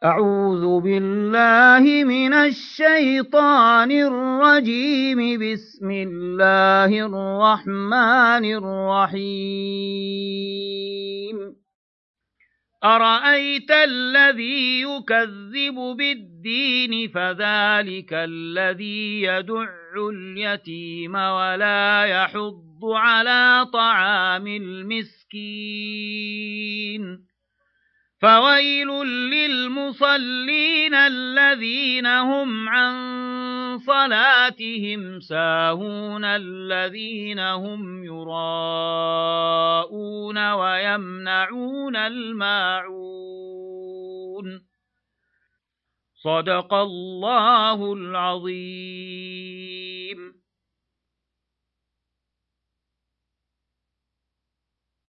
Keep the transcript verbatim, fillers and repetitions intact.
أعوذ بالله من الشيطان الرجيم. بسم الله الرحمن الرحيم. أرأيت الذي يكذب بالدين فذلك الذي يدع اليتيم ولا يحض على طعام المسكين. فويل للمصلين الذين هم عن صلاتهم ساهون الذين هم يراءون ويمنعون الماعون. صدق الله العظيم.